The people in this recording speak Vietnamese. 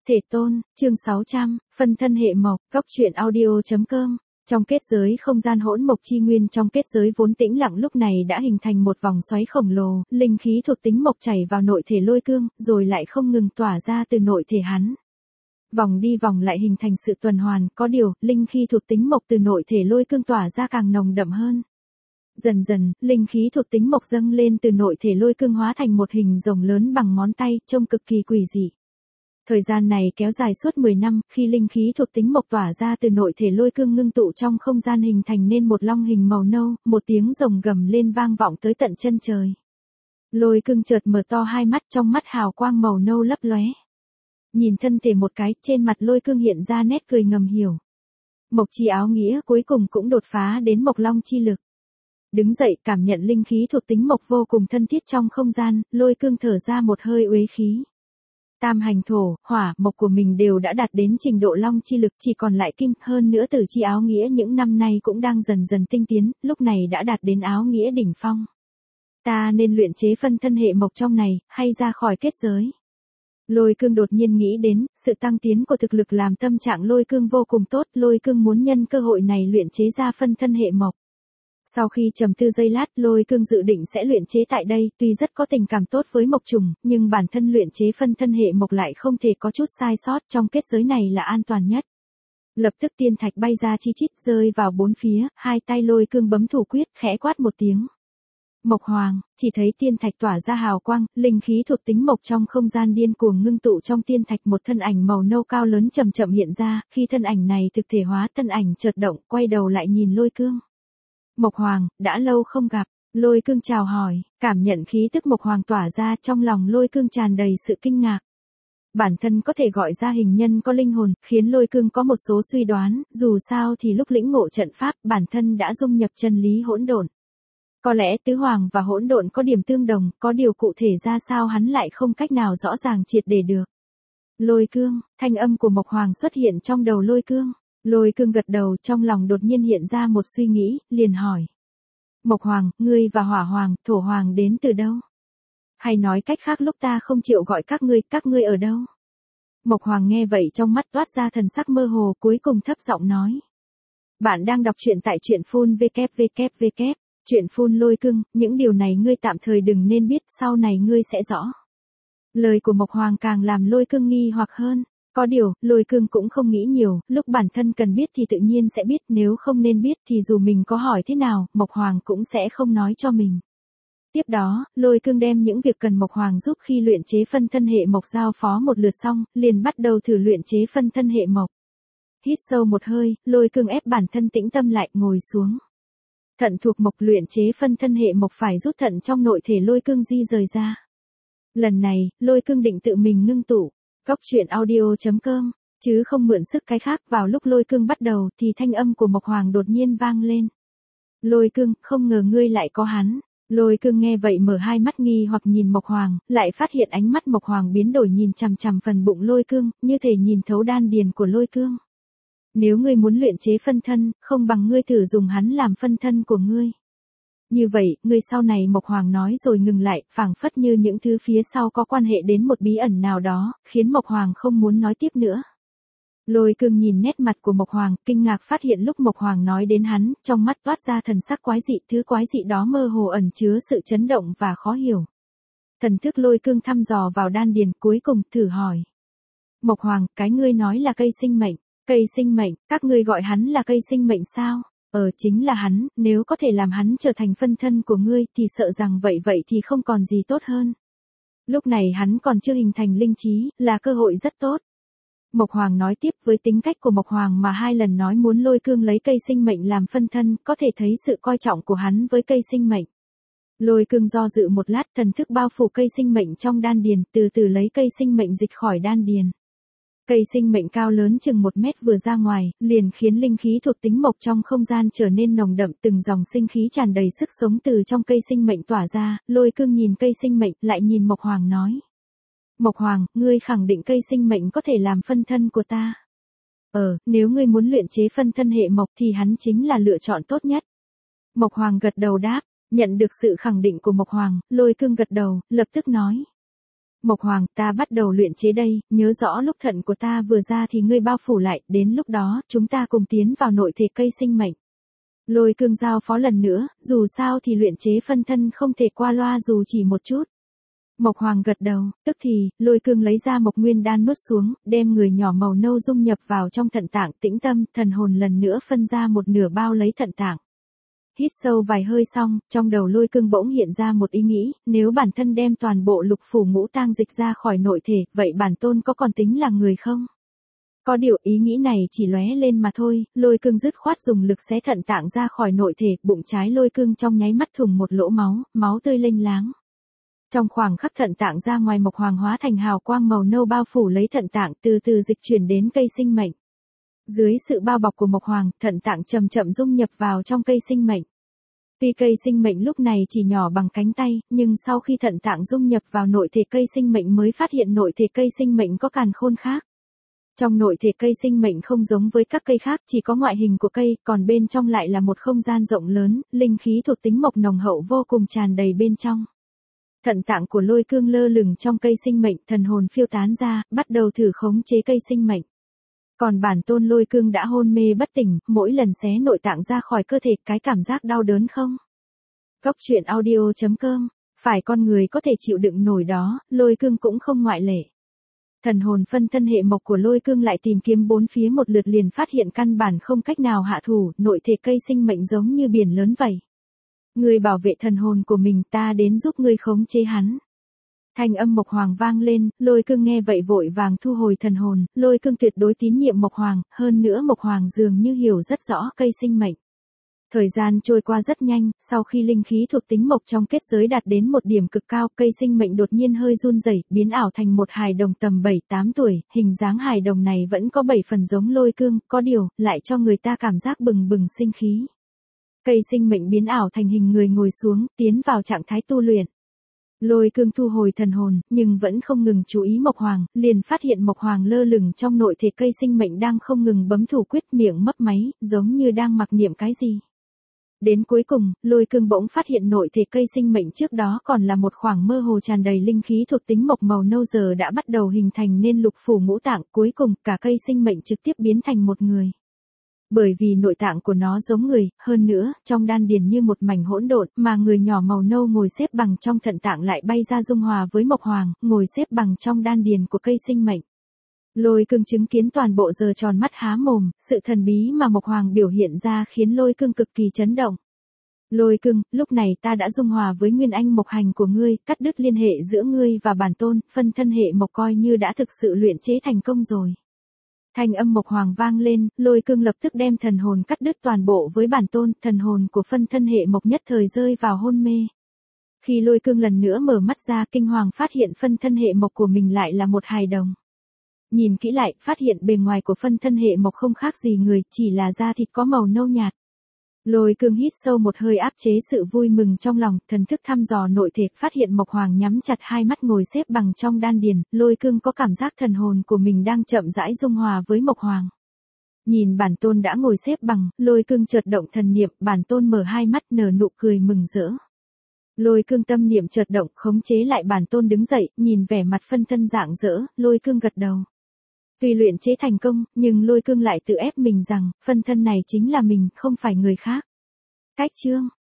Thể tôn, chương 600, phân thân hệ mộc, góc truyện audio.com. Trong kết giới không gian hỗn mộc chi nguyên, trong kết giới vốn tĩnh lặng lúc này đã hình thành một vòng xoáy khổng lồ, linh khí thuộc tính mộc chảy vào nội thể Lôi Cương, rồi lại không ngừng tỏa ra từ nội thể hắn. Vòng đi vòng lại hình thành sự tuần hoàn, có điều, linh khí thuộc tính mộc từ nội thể Lôi Cương tỏa ra càng nồng đậm hơn. Dần dần, linh khí thuộc tính mộc dâng lên từ nội thể Lôi Cương hóa thành một hình rồng lớn bằng ngón tay, trông cực kỳ quỷ dị. Thời gian này kéo dài suốt 10 năm, khi linh khí thuộc tính mộc tỏa ra từ nội thể Lôi Cương ngưng tụ trong không gian hình thành nên một long hình màu nâu, một tiếng rồng gầm lên vang vọng tới tận chân trời. Lôi Cương chợt mở to hai mắt, trong mắt hào quang màu nâu lấp lóe. Nhìn thân thể một cái, trên mặt Lôi Cương hiện ra nét cười ngầm hiểu. Mộc chi áo nghĩa cuối cùng cũng đột phá đến mộc long chi lực. Đứng dậy, cảm nhận linh khí thuộc tính mộc vô cùng thân thiết trong không gian, Lôi Cương thở ra một hơi uế khí. Tam hành thổ, hỏa, mộc của mình đều đã đạt đến trình độ long chi lực, chỉ còn lại kim, hơn nữa tử chi áo nghĩa những năm nay cũng đang dần dần tinh tiến, lúc này đã đạt đến áo nghĩa đỉnh phong. Ta nên luyện chế phân thân hệ mộc trong này, hay ra khỏi kết giới? Lôi Cương đột nhiên nghĩ đến, sự tăng tiến của thực lực làm tâm trạng Lôi Cương vô cùng tốt, Lôi Cương muốn nhân cơ hội này luyện chế ra phân thân hệ mộc. Sau khi trầm tư giây lát, Lôi Cương dự định sẽ luyện chế tại đây, tuy rất có tình cảm tốt với mộc trùng, nhưng bản thân luyện chế phân thân hệ mộc lại không thể có chút sai sót, trong kết giới này là an toàn nhất. Lập tức tiên thạch bay ra chi chít rơi vào bốn phía, hai tay Lôi Cương bấm thủ quyết, khẽ quát một tiếng. Mộc hoàng, chỉ thấy tiên thạch tỏa ra hào quang, linh khí thuộc tính mộc trong không gian điên cuồng ngưng tụ trong tiên thạch, một thân ảnh màu nâu cao lớn chậm chậm hiện ra, khi thân ảnh này thực thể hóa, thân ảnh chợt động, quay đầu lại nhìn Lôi Cương. Mộc hoàng, đã lâu không gặp, Lôi Cương chào hỏi, cảm nhận khí tức mộc hoàng tỏa ra, trong lòng Lôi Cương tràn đầy sự kinh ngạc. Bản thân có thể gọi ra hình nhân có linh hồn, khiến Lôi Cương có một số suy đoán, dù sao thì lúc lĩnh ngộ trận pháp, bản thân đã dung nhập chân lý hỗn độn. Có lẽ tứ hoàng và hỗn độn có điểm tương đồng, có điều cụ thể ra sao hắn lại không cách nào rõ ràng triệt để được. Lôi Cương, thanh âm của mộc hoàng xuất hiện trong đầu Lôi Cương. Lôi Cương gật đầu, trong lòng đột nhiên hiện ra một suy nghĩ, liền hỏi. Mộc hoàng, ngươi và hỏa hoàng, thổ hoàng đến từ đâu? Hay nói cách khác lúc ta không chịu gọi các ngươi ở đâu? Mộc hoàng nghe vậy trong mắt toát ra thần sắc mơ hồ, cuối cùng thấp giọng nói. Bạn đang đọc truyện tại truyện phun www. Truyện phun Lôi Cương, những điều này ngươi tạm thời đừng nên biết, sau này ngươi sẽ rõ. Lời của mộc hoàng càng làm Lôi Cương nghi hoặc hơn. Có điều, Lôi Cương cũng không nghĩ nhiều, lúc bản thân cần biết thì tự nhiên sẽ biết, nếu không nên biết thì dù mình có hỏi thế nào, mộc hoàng cũng sẽ không nói cho mình. Tiếp đó, Lôi Cương đem những việc cần mộc hoàng giúp khi luyện chế phân thân hệ mộc giao phó một lượt xong, liền bắt đầu thử luyện chế phân thân hệ mộc. Hít sâu một hơi, Lôi Cương ép bản thân tĩnh tâm lại, ngồi xuống. Thận thuộc mộc, luyện chế phân thân hệ mộc phải rút thận trong nội thể Lôi Cương di rời ra. Lần này, Lôi Cương định tự mình ngưng tụ. Góc truyện audio.com, chứ không mượn sức cái khác. Vào lúc Lôi Cương bắt đầu thì thanh âm của mộc hoàng đột nhiên vang lên. Lôi Cương, không ngờ ngươi lại có hắn. Lôi Cương nghe vậy mở hai mắt nghi hoặc nhìn mộc hoàng, lại phát hiện ánh mắt mộc hoàng biến đổi, nhìn chằm chằm phần bụng Lôi Cương, như thể nhìn thấu đan điền của Lôi Cương. Nếu ngươi muốn luyện chế phân thân, không bằng ngươi thử dùng hắn làm phân thân của ngươi. Như vậy, ngươi sau này mộc hoàng nói rồi ngừng lại, phảng phất như những thứ phía sau có quan hệ đến một bí ẩn nào đó, khiến mộc hoàng không muốn nói tiếp nữa. Lôi Cương nhìn nét mặt của mộc hoàng, kinh ngạc phát hiện lúc mộc hoàng nói đến hắn, trong mắt toát ra thần sắc quái dị, thứ quái dị đó mơ hồ ẩn chứa sự chấn động và khó hiểu. Thần thức Lôi Cương thăm dò vào đan điền, cuối cùng thử hỏi. Mộc hoàng, cái ngươi nói là cây sinh mệnh. Cây sinh mệnh, các ngươi gọi hắn là cây sinh mệnh sao? Chính là hắn, nếu có thể làm hắn trở thành phân thân của ngươi thì sợ rằng vậy thì không còn gì tốt hơn. Lúc này hắn còn chưa hình thành linh trí, là cơ hội rất tốt. Mộc hoàng nói tiếp, với tính cách của mộc hoàng mà hai lần nói muốn Lôi Cương lấy cây sinh mệnh làm phân thân, có thể thấy sự coi trọng của hắn với cây sinh mệnh. Lôi Cương do dự một lát, thần thức bao phủ cây sinh mệnh trong đan điền, từ từ lấy cây sinh mệnh dịch khỏi đan điền. Cây sinh mệnh cao lớn chừng 1 mét vừa ra ngoài, liền khiến linh khí thuộc tính mộc trong không gian trở nên nồng đậm, từng dòng sinh khí tràn đầy sức sống từ trong cây sinh mệnh tỏa ra. Lôi Cương nhìn cây sinh mệnh, lại nhìn mộc hoàng nói. Mộc hoàng, ngươi khẳng định cây sinh mệnh có thể làm phân thân của ta. Nếu ngươi muốn luyện chế phân thân hệ mộc thì hắn chính là lựa chọn tốt nhất. Mộc hoàng gật đầu đáp, nhận được sự khẳng định của mộc hoàng, Lôi Cương gật đầu, lập tức nói. Mộc Hoàng, ta bắt đầu luyện chế đây, nhớ rõ lúc thận của ta vừa ra thì ngươi bao phủ lại, đến lúc đó, chúng ta cùng tiến vào nội thể cây sinh mệnh. Lôi Cương giao phó lần nữa, dù sao thì luyện chế phân thân không thể qua loa dù chỉ một chút. Mộc Hoàng gật đầu, tức thì, Lôi Cương lấy ra Mộc Nguyên đan nuốt xuống, đem người nhỏ màu nâu dung nhập vào trong thận tạng, tĩnh tâm, thần hồn lần nữa phân ra một nửa bao lấy thận tạng. Hít sâu vài hơi xong, trong đầu Lôi Cương bỗng hiện ra một ý nghĩ, nếu bản thân đem toàn bộ lục phủ ngũ tang dịch ra khỏi nội thể, vậy bản tôn có còn tính là người không? Có điều ý nghĩ này chỉ lóe lên mà thôi, Lôi Cương dứt khoát dùng lực xé thận tạng ra khỏi nội thể, bụng trái Lôi Cương trong nháy mắt thủng một lỗ máu, máu tươi lênh láng. Trong khoảng khắc thận tạng ra ngoài, Mộc Hoàng hóa thành hào quang màu nâu bao phủ lấy thận tạng, từ từ dịch chuyển đến cây sinh mệnh. Dưới sự bao bọc của Mộc Hoàng, thận tạng chậm chậm dung nhập vào trong cây sinh mệnh. Tuy cây sinh mệnh lúc này chỉ nhỏ bằng cánh tay, nhưng sau khi thận tạng dung nhập vào nội thể cây sinh mệnh mới phát hiện nội thể cây sinh mệnh có càn khôn khác. Trong nội thể cây sinh mệnh không giống với các cây khác, chỉ có ngoại hình của cây, còn bên trong lại là một không gian rộng lớn, linh khí thuộc tính mộc nồng hậu vô cùng tràn đầy bên trong. Thận tạng của Lôi Cương lơ lửng trong cây sinh mệnh, thần hồn phiêu tán ra, bắt đầu thử khống chế cây sinh mệnh. Còn bản tôn Lôi Cương đã hôn mê bất tỉnh, mỗi lần xé nội tạng ra khỏi cơ thể, cái cảm giác đau đớn không? Cốc truyện audio.com, phải con người có thể chịu đựng nổi đó, Lôi Cương cũng không ngoại lệ. Thần hồn phân thân hệ mộc của Lôi Cương lại tìm kiếm bốn phía một lượt liền phát hiện căn bản không cách nào hạ thủ, nội thể cây sinh mệnh giống như biển lớn vậy. Ngươi bảo vệ thần hồn của mình, ta đến giúp ngươi khống chế hắn. Thanh âm Mộc Hoàng vang lên, Lôi Cương nghe vậy vội vàng thu hồi thần hồn, Lôi Cương tuyệt đối tín nhiệm Mộc Hoàng, hơn nữa Mộc Hoàng dường như hiểu rất rõ cây sinh mệnh. Thời gian trôi qua rất nhanh, sau khi linh khí thuộc tính mộc trong kết giới đạt đến một điểm cực cao, cây sinh mệnh đột nhiên hơi run rẩy, biến ảo thành một hài đồng tầm 7-8 tuổi, hình dáng hài đồng này vẫn có 7 phần giống Lôi Cương, có điều, lại cho người ta cảm giác bừng bừng sinh khí. Cây sinh mệnh biến ảo thành hình người ngồi xuống, tiến vào trạng thái tu luyện. Lôi Cương thu hồi thần hồn, nhưng vẫn không ngừng chú ý Mộc Hoàng, liền phát hiện Mộc Hoàng lơ lửng trong nội thể cây sinh mệnh đang không ngừng bấm thủ quyết, miệng mấp máy, giống như đang mặc niệm cái gì. Đến cuối cùng, Lôi Cương bỗng phát hiện nội thể cây sinh mệnh trước đó còn là một khoảng mơ hồ tràn đầy linh khí thuộc tính mộc màu nâu giờ đã bắt đầu hình thành nên lục phủ ngũ tạng, cuối cùng cả cây sinh mệnh trực tiếp biến thành một người. Bởi vì nội tạng của nó giống người, hơn nữa, trong đan điền như một mảnh hỗn độn, mà người nhỏ màu nâu ngồi xếp bằng trong thận tạng lại bay ra dung hòa với Mộc Hoàng, ngồi xếp bằng trong đan điền của cây sinh mệnh. Lôi Cương chứng kiến toàn bộ giờ tròn mắt há mồm, sự thần bí mà Mộc Hoàng biểu hiện ra khiến Lôi Cương cực kỳ chấn động. Lôi Cương, lúc này ta đã dung hòa với nguyên anh mộc hành của ngươi, cắt đứt liên hệ giữa ngươi và bản tôn, phân thân hệ mộc coi như đã thực sự luyện chế thành công rồi. Thanh âm Mộc Hoàng vang lên, Lôi Cương lập tức đem thần hồn cắt đứt toàn bộ với bản tôn, thần hồn của phân thân hệ mộc nhất thời rơi vào hôn mê. Khi Lôi Cương lần nữa mở mắt ra, kinh hoàng phát hiện phân thân hệ mộc của mình lại là một hài đồng. Nhìn kỹ lại, phát hiện bề ngoài của phân thân hệ mộc không khác gì người, chỉ là da thịt có màu nâu nhạt. Lôi Cương hít sâu một hơi áp chế sự vui mừng trong lòng, thần thức thăm dò nội thể, phát hiện Mộc Hoàng nhắm chặt hai mắt ngồi xếp bằng trong đan điền, Lôi Cương có cảm giác thần hồn của mình đang chậm rãi dung hòa với Mộc Hoàng. Nhìn bản tôn đã ngồi xếp bằng, Lôi Cương chợt động thần niệm, bản tôn mở hai mắt nở nụ cười mừng rỡ. Lôi Cương tâm niệm chợt động, khống chế lại bản tôn đứng dậy, nhìn vẻ mặt phân thân rạng rỡ, Lôi Cương gật đầu. Tuy luyện chế thành công, nhưng Lôi Cương lại tự ép mình rằng, phân thân này chính là mình, không phải người khác. Cách chương